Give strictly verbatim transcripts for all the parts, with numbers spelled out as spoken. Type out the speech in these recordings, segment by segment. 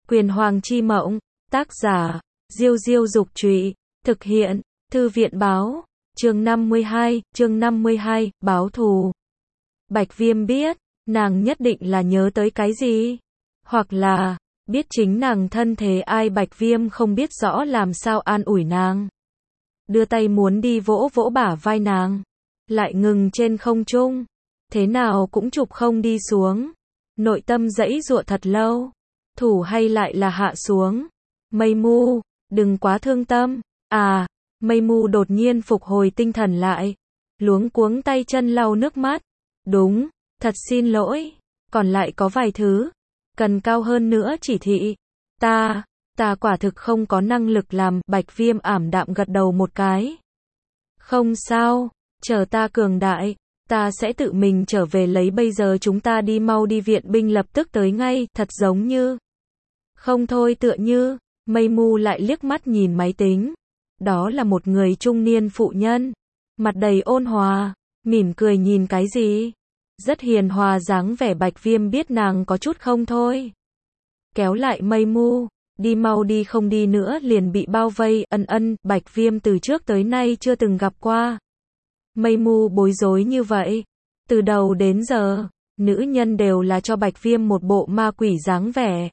Quyền Hoàng chi mộng, tác giả, Diêu Diêu Dục Trụy, thực hiện, Thư viện Báo, chương năm mươi hai, chương năm mươi hai, báo thù. Bạch Viêm biết, nàng nhất định là nhớ tới cái gì, hoặc là, biết chính nàng thân thế ai. Bạch Viêm không biết rõ làm sao an ủi nàng. Đưa tay muốn đi vỗ vỗ bả vai nàng, lại ngừng trên không trung, thế nào cũng chụp không đi xuống. Nội tâm giãy giụa thật lâu, thủ hay lại là hạ xuống. Mây Mu, đừng quá thương tâm. À, Mây Mu đột nhiên phục hồi tinh thần lại, luống cuống tay chân lau nước mắt. Đúng, thật xin lỗi, còn lại có vài thứ cần cao hơn nữa chỉ thị. Ta, ta quả thực không có năng lực làm. Bạch Viêm ảm đạm gật đầu một cái. Không sao, chờ ta cường đại, ta sẽ tự mình trở về lấy. Bây giờ chúng ta đi, mau đi, viện binh lập tức tới ngay. Thật giống như, không thôi, tựa như. Mây Mu lại liếc mắt nhìn máy tính. Đó là một người trung niên phụ nhân, mặt đầy ôn hòa, mỉm cười. Nhìn cái gì? Rất hiền hòa dáng vẻ. Bạch Viêm biết nàng có chút không thôi. Kéo lại Mây Mu, đi mau đi, không đi nữa liền bị bao vây. Ân ân, Bạch Viêm từ trước tới nay chưa từng gặp qua Mây Mu bối rối như vậy. Từ đầu đến giờ, nữ nhân đều là cho Bạch Viêm một bộ ma quỷ dáng vẻ,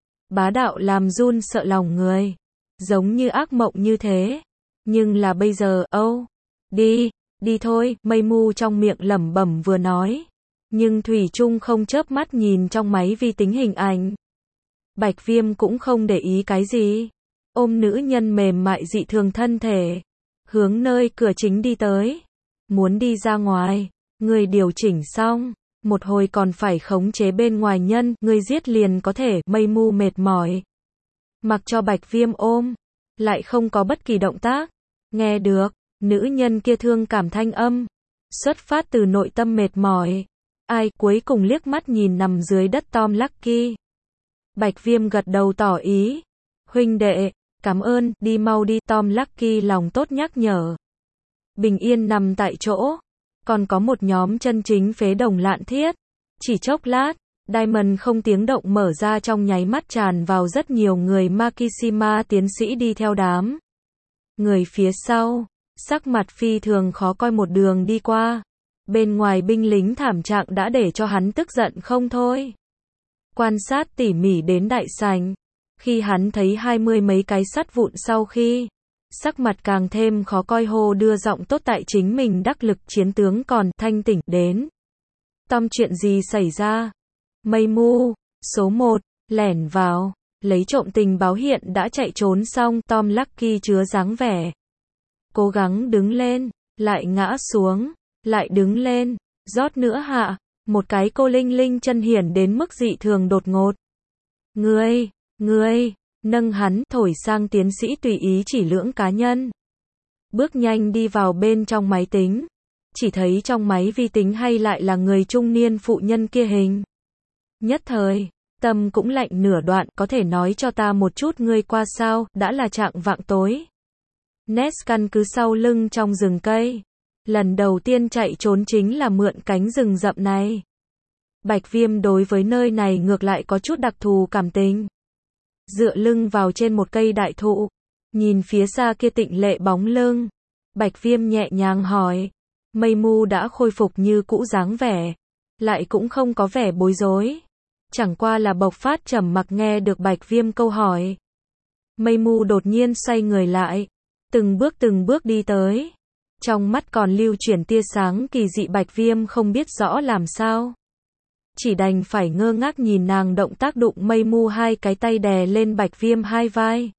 bá đạo làm run sợ lòng người, giống như ác mộng như thế. Nhưng là bây giờ, âu, đi, đi thôi. Mây Mu trong miệng lẩm bẩm vừa nói, nhưng thủy chung không chớp mắt nhìn trong máy vi tính hình ảnh. Bạch Viêm cũng không để ý cái gì, ôm nữ nhân mềm mại dị thường thân thể, hướng nơi cửa chính đi tới. Muốn đi ra ngoài, người điều chỉnh xong, một hồi còn phải khống chế bên ngoài nhân, người giết liền có thể. Mây Mu mệt mỏi, mặc cho Bạch Viêm ôm, lại không có bất kỳ động tác. Nghe được nữ nhân kia thương cảm thanh âm, xuất phát từ nội tâm mệt mỏi. Ai? Cuối cùng liếc mắt nhìn nằm dưới đất Tom Lucky. Bạch Viêm gật đầu tỏ ý. Huynh đệ, cảm ơn, đi mau đi. Tom Lucky lòng tốt nhắc nhở. Bình yên nằm tại chỗ, còn có một nhóm chân chính phế đồng lạn thiết. Chỉ chốc lát, Diamond không tiếng động mở ra, trong nháy mắt tràn vào rất nhiều người. Makishima tiến sĩ đi theo đám người phía sau, sắc mặt phi thường khó coi một đường đi qua. Bên ngoài binh lính thảm trạng đã để cho hắn tức giận không thôi. Quan sát tỉ mỉ đến đại sảnh, khi hắn thấy hai mươi mấy cái sắt vụn sau khi, sắc mặt càng thêm khó coi, hô đưa giọng tốt tại chính mình đắc lực chiến tướng còn thanh tỉnh đến. Tom, chuyện gì xảy ra? Mây Mu, số một, lẻn vào, lấy trộm tình báo, hiện đã chạy trốn xong. Tom Lucky chứa dáng vẻ cố gắng đứng lên, lại ngã xuống, lại đứng lên, rót nữa hạ, một cái cô linh linh chân hiển đến mức dị thường đột ngột. Ngươi, ngươi, nâng hắn, thổi sang tiến sĩ tùy ý chỉ lưỡng cá nhân. Bước nhanh đi vào bên trong máy tính, chỉ thấy trong máy vi tính hay lại là người trung niên phụ nhân kia hình. Nhất thời, tâm cũng lạnh nửa đoạn. Có thể nói cho ta một chút ngươi qua sao? Đã là trạng vạng tối. Ness căn cứ sau lưng trong rừng cây. Lần đầu tiên chạy trốn chính là mượn cánh rừng rậm này. Bạch Viêm đối với nơi này ngược lại có chút đặc thù cảm tình. Dựa lưng vào trên một cây đại thụ, nhìn phía xa kia tịnh lệ bóng lưng, Bạch Viêm nhẹ nhàng hỏi. Mây Mu đã khôi phục như cũ dáng vẻ, lại cũng không có vẻ bối rối, chẳng qua là bộc phát trầm mặc. Nghe được Bạch Viêm câu hỏi, Mây Mu đột nhiên xoay người lại, từng bước từng bước đi tới, trong mắt còn lưu chuyển tia sáng kỳ dị. Bạch Viêm không biết rõ làm sao, chỉ đành phải ngơ ngác nhìn nàng động tác đụng. Mây Mu hai cái tay đè lên Bạch Viêm hai vai,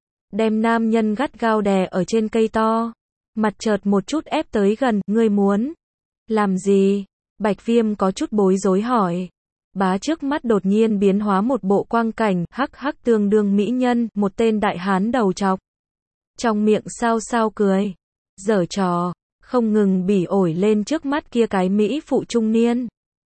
đem nam nhân gắt gao đè ở trên cây to, mặt chợt một chút ép tới gần. Ngươi muốn làm gì? Bạch Viêm có chút bối rối hỏi. Bá trước mắt đột nhiên biến hóa một bộ quang cảnh, hắc hắc tương đương mỹ nhân, một tên đại hán đầu trọc, trong miệng sao sao cười, giở trò, không ngừng bỉ ổi lên trước mắt kia cái mỹ phụ trung niên.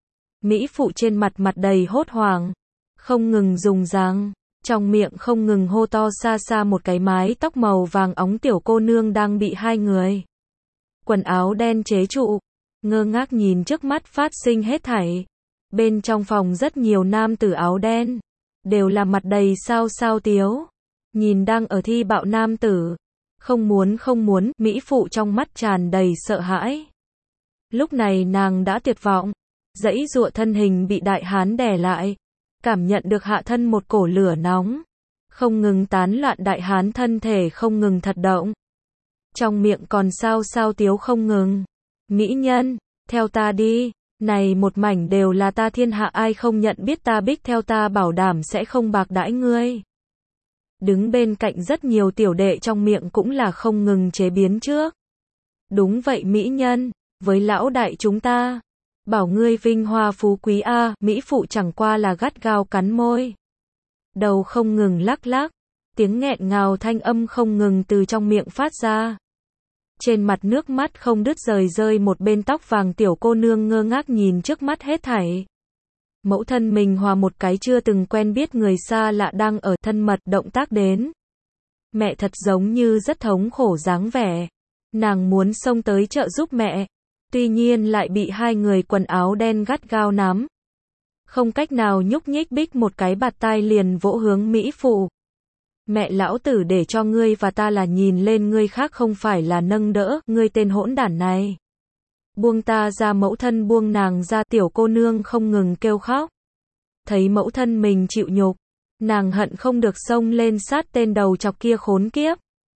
Mỹ phụ trên mặt mặt đầy hốt hoảng, không ngừng dùng răng, trong miệng không ngừng hô to. Xa xa một cái mái tóc màu vàng óng tiểu cô nương đang bị hai người quần áo đen chế trụ, ngơ ngác nhìn trước mắt phát sinh hết thảy. Bên trong phòng rất nhiều nam tử áo đen, đều là mặt đầy sao sao tiếu. Nhìn đang ở thi bạo nam tử. Không muốn không muốn, mỹ phụ trong mắt tràn đầy sợ hãi. Lúc này nàng đã tuyệt vọng. Dãy dụa thân hình bị đại hán đè lại. Cảm nhận được hạ thân một cổ lửa nóng. Không ngừng tán loạn, đại hán thân thể không ngừng thật động. Trong miệng còn sao sao tiếu không ngừng. Mỹ nhân, theo ta đi. Này một mảnh đều là ta, thiên hạ ai không nhận biết ta, bích theo ta bảo đảm sẽ không bạc đãi ngươi. Đứng bên cạnh rất nhiều tiểu đệ trong miệng cũng là không ngừng chế biến trước. Đúng vậy mỹ nhân, với lão đại chúng ta. Bảo ngươi vinh hoa phú quý a, mỹ phụ chẳng qua là gắt gao cắn môi. Đầu không ngừng lắc lắc, tiếng nghẹn ngào thanh âm không ngừng từ trong miệng phát ra. Trên mặt nước mắt không đứt rời rơi, một bên tóc vàng tiểu cô nương ngơ ngác nhìn trước mắt hết thảy. Mẫu thân mình hòa một cái chưa từng quen biết người xa lạ đang ở thân mật động tác đến. Mẹ thật giống như rất thống khổ dáng vẻ. Nàng muốn xông tới trợ giúp mẹ. Tuy nhiên lại bị hai người quần áo đen gắt gao nắm. Không cách nào nhúc nhích, bích một cái bạt tai liền vỗ hướng mỹ phụ. Mẹ lão tử để cho ngươi và ta là nhìn lên ngươi khác không phải là nâng đỡ, ngươi tên hỗn đản này. Buông ta ra, mẫu thân buông nàng ra, tiểu cô nương không ngừng kêu khóc. Thấy mẫu thân mình chịu nhục, nàng hận không được xông lên sát tên đầu chọc kia khốn kiếp.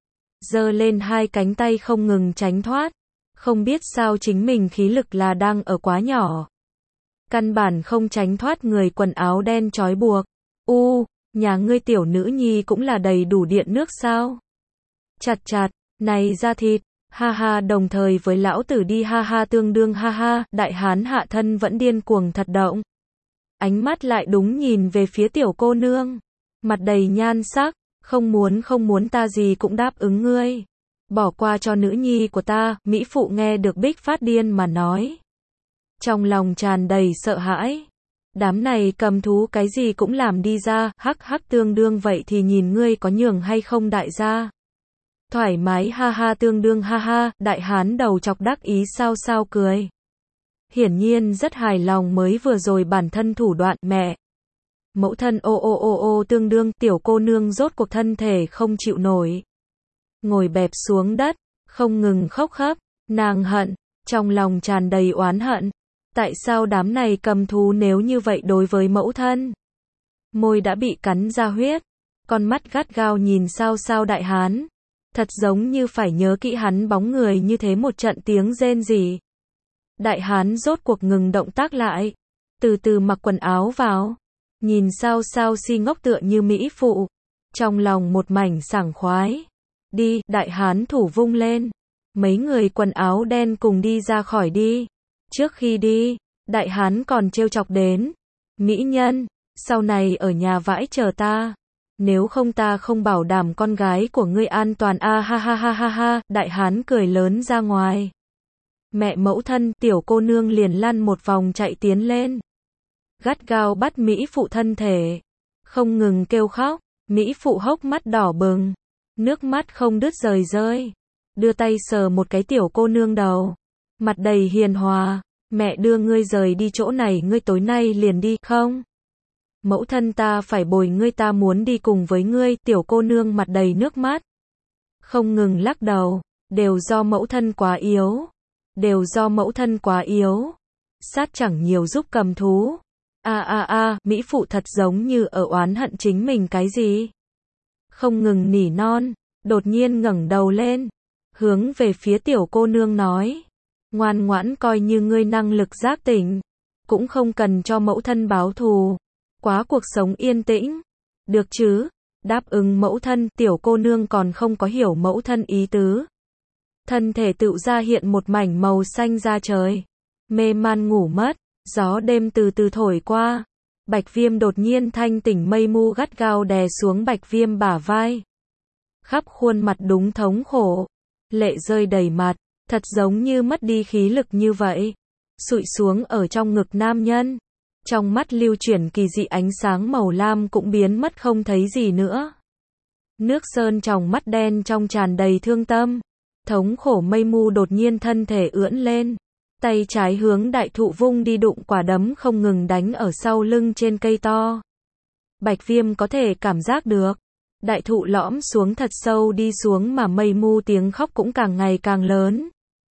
Giơ lên hai cánh tay không ngừng tránh thoát. Không biết sao chính mình khí lực là đang ở quá nhỏ. Căn bản không tránh thoát người quần áo đen trói buộc. U, nhà ngươi tiểu nữ nhi cũng là đầy đủ điện nước sao? Chặt chặt, này da thịt, ha ha, đồng thời với lão tử đi ha ha, tương đương ha ha, đại hán hạ thân vẫn điên cuồng thật động. Ánh mắt lại đúng nhìn về phía tiểu cô nương. Mặt đầy nhan sắc, không muốn không muốn, ta gì cũng đáp ứng ngươi. Bỏ qua cho nữ nhi của ta, mỹ phụ nghe được bích phát điên mà nói. Trong lòng tràn đầy sợ hãi. Đám này cầm thú cái gì cũng làm đi ra, hắc hắc, tương đương vậy thì nhìn ngươi có nhường hay không đại gia. Thoải mái ha ha, tương đương ha ha, đại hán đầu chọc đắc ý sao sao cười. Hiển nhiên rất hài lòng mới vừa rồi bản thân thủ đoạn, mẹ. Mẫu thân ô ô ô ô, tương đương, tiểu cô nương rốt cuộc thân thể không chịu nổi. Ngồi bẹp xuống đất, không ngừng khóc khóc, nàng hận, trong lòng tràn đầy oán hận. Tại sao đám này cầm thú nếu như vậy đối với mẫu thân? Môi đã bị cắn ra huyết, con mắt gắt gao nhìn sao sao đại hán. Thật giống như phải nhớ kỹ hắn bóng người như thế, một trận tiếng rên rỉ. Đại hán rốt cuộc ngừng động tác lại, từ từ mặc quần áo vào, nhìn sao sao si ngốc tựa như mỹ phụ, trong lòng một mảnh sảng khoái. Đi, đại hán thủ vung lên, mấy người quần áo đen cùng đi ra khỏi đi. Trước khi đi, đại hán còn trêu chọc đến, mỹ nhân, sau này ở nhà vãi chờ ta, nếu không ta không bảo đảm con gái của ngươi an toàn a, ha ha ha ha ha, đại hán cười lớn ra ngoài. Mẹ mẫu thân, tiểu cô nương liền lăn một vòng chạy tiến lên. Gắt gao bắt mỹ phụ thân thể, không ngừng kêu khóc, mỹ phụ hốc mắt đỏ bừng, nước mắt không đứt rời rơi, đưa tay sờ một cái tiểu cô nương đầu, mặt đầy hiền hòa, mẹ đưa ngươi rời đi chỗ này, ngươi tối nay liền đi, không? Mẫu thân ta phải bồi ngươi, ta muốn đi cùng với ngươi, tiểu cô nương mặt đầy nước mắt, không ngừng lắc đầu, đều do mẫu thân quá yếu, đều do mẫu thân quá yếu, sát chẳng nhiều giúp cầm thú. A a a, mỹ phụ thật giống như ở oán hận chính mình cái gì. Không ngừng nỉ non, đột nhiên ngẩng đầu lên, hướng về phía tiểu cô nương nói, ngoan ngoãn, coi như ngươi năng lực giác tỉnh, cũng không cần cho mẫu thân báo thù, quá cuộc sống yên tĩnh, được chứ? Đáp ứng mẫu thân, tiểu cô nương còn không có hiểu mẫu thân ý tứ. Thân thể tựu ra hiện một mảnh màu xanh da trời, mê man ngủ mất, gió đêm từ từ thổi qua, Bạch Viêm đột nhiên thanh tỉnh, mây mu gắt gao đè xuống Bạch Viêm bả vai. Khắp khuôn mặt đúng thống khổ, lệ rơi đầy mặt, thật giống như mất đi khí lực như vậy, sụi xuống ở trong ngực nam nhân. Trong mắt lưu chuyển kỳ dị ánh sáng màu lam cũng biến mất không thấy gì nữa. Nước sơn trong mắt đen trong tràn đầy thương tâm, thống khổ, mây mu đột nhiên thân thể ưỡn lên, tay trái hướng đại thụ vung đi, đụng quả đấm không ngừng đánh ở sau lưng trên cây to. Bạch Viêm có thể cảm giác được. Đại thụ lõm xuống thật sâu đi xuống mà Mây Mu tiếng khóc cũng càng ngày càng lớn.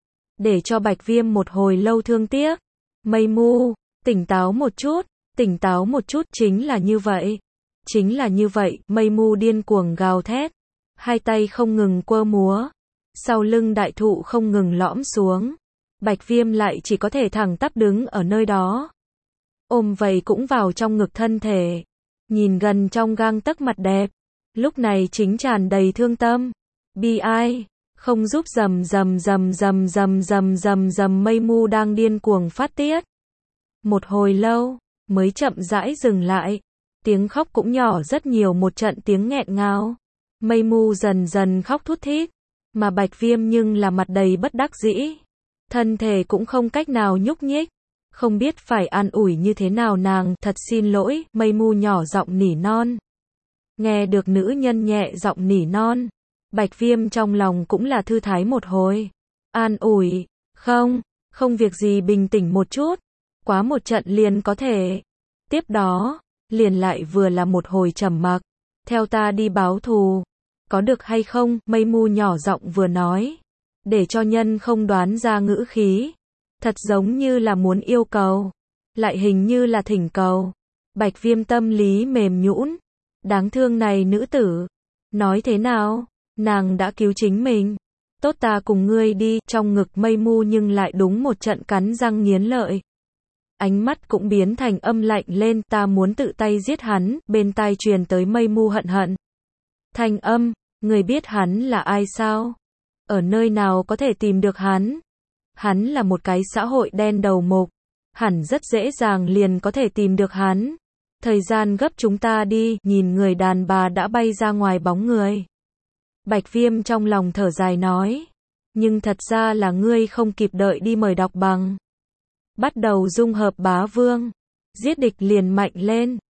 Để cho Bạch Viêm một hồi lâu thương tiếc. Mây Mu, tỉnh táo một chút, tỉnh táo một chút, chính là như vậy. Chính là như vậy, Mây Mu điên cuồng gào thét. Hai tay không ngừng quơ múa. Sau lưng đại thụ không ngừng lõm xuống. Bạch Viêm lại chỉ có thể thẳng tắp đứng ở nơi đó. Ôm vậy cũng vào trong ngực thân thể. Nhìn gần trong gang tấc mặt đẹp. Lúc này chính tràn đầy thương tâm. Bi ai. Không giúp rầm rầm rầm rầm rầm rầm rầm rầm Mây Mu đang điên cuồng phát tiết. Một hồi lâu, mới chậm rãi dừng lại. Tiếng khóc cũng nhỏ rất nhiều, một trận tiếng nghẹn ngào. Mây Mu dần dần khóc thút thít. Mà Bạch Viêm nhưng là mặt đầy bất đắc dĩ. Thân thể cũng không cách nào nhúc nhích. Không biết phải an ủi như thế nào nàng, thật xin lỗi, Mây Mu nhỏ giọng nỉ non. Nghe được nữ nhân nhẹ giọng nỉ non. Bạch Viêm trong lòng cũng là thư thái một hồi. An ủi, không, không việc gì, bình tĩnh một chút. Quá một trận liền có thể. Tiếp đó, liền lại vừa là một hồi trầm mặc. Theo ta đi báo thù. Có được hay không? Mây Mu nhỏ giọng vừa nói. Để cho nhân không đoán ra ngữ khí. Thật giống như là muốn yêu cầu. Lại hình như là thỉnh cầu. Bạch Viêm tâm lý mềm nhũn. Đáng thương này nữ tử. Nói thế nào? Nàng đã cứu chính mình. Tốt, ta cùng ngươi đi. Trong ngực Mây Mu nhưng lại đúng một trận cắn răng nghiến lợi. Ánh mắt cũng biến thành âm lạnh lên. Ta muốn tự tay giết hắn. Bên tai truyền tới Mây Mu hận hận. Thanh âm. Người biết hắn là ai sao? Ở nơi nào có thể tìm được hắn? Hắn là một cái xã hội đen đầu mục. Hẳn rất dễ dàng liền có thể tìm được hắn. Thời gian gấp, chúng ta đi. Nhìn người đàn bà đã bay ra ngoài bóng người. Bạch Viêm trong lòng thở dài nói. Nhưng thật ra là ngươi không kịp đợi đi mời đọc bằng. Bắt đầu dung hợp bá vương. Giết địch liền mạnh lên.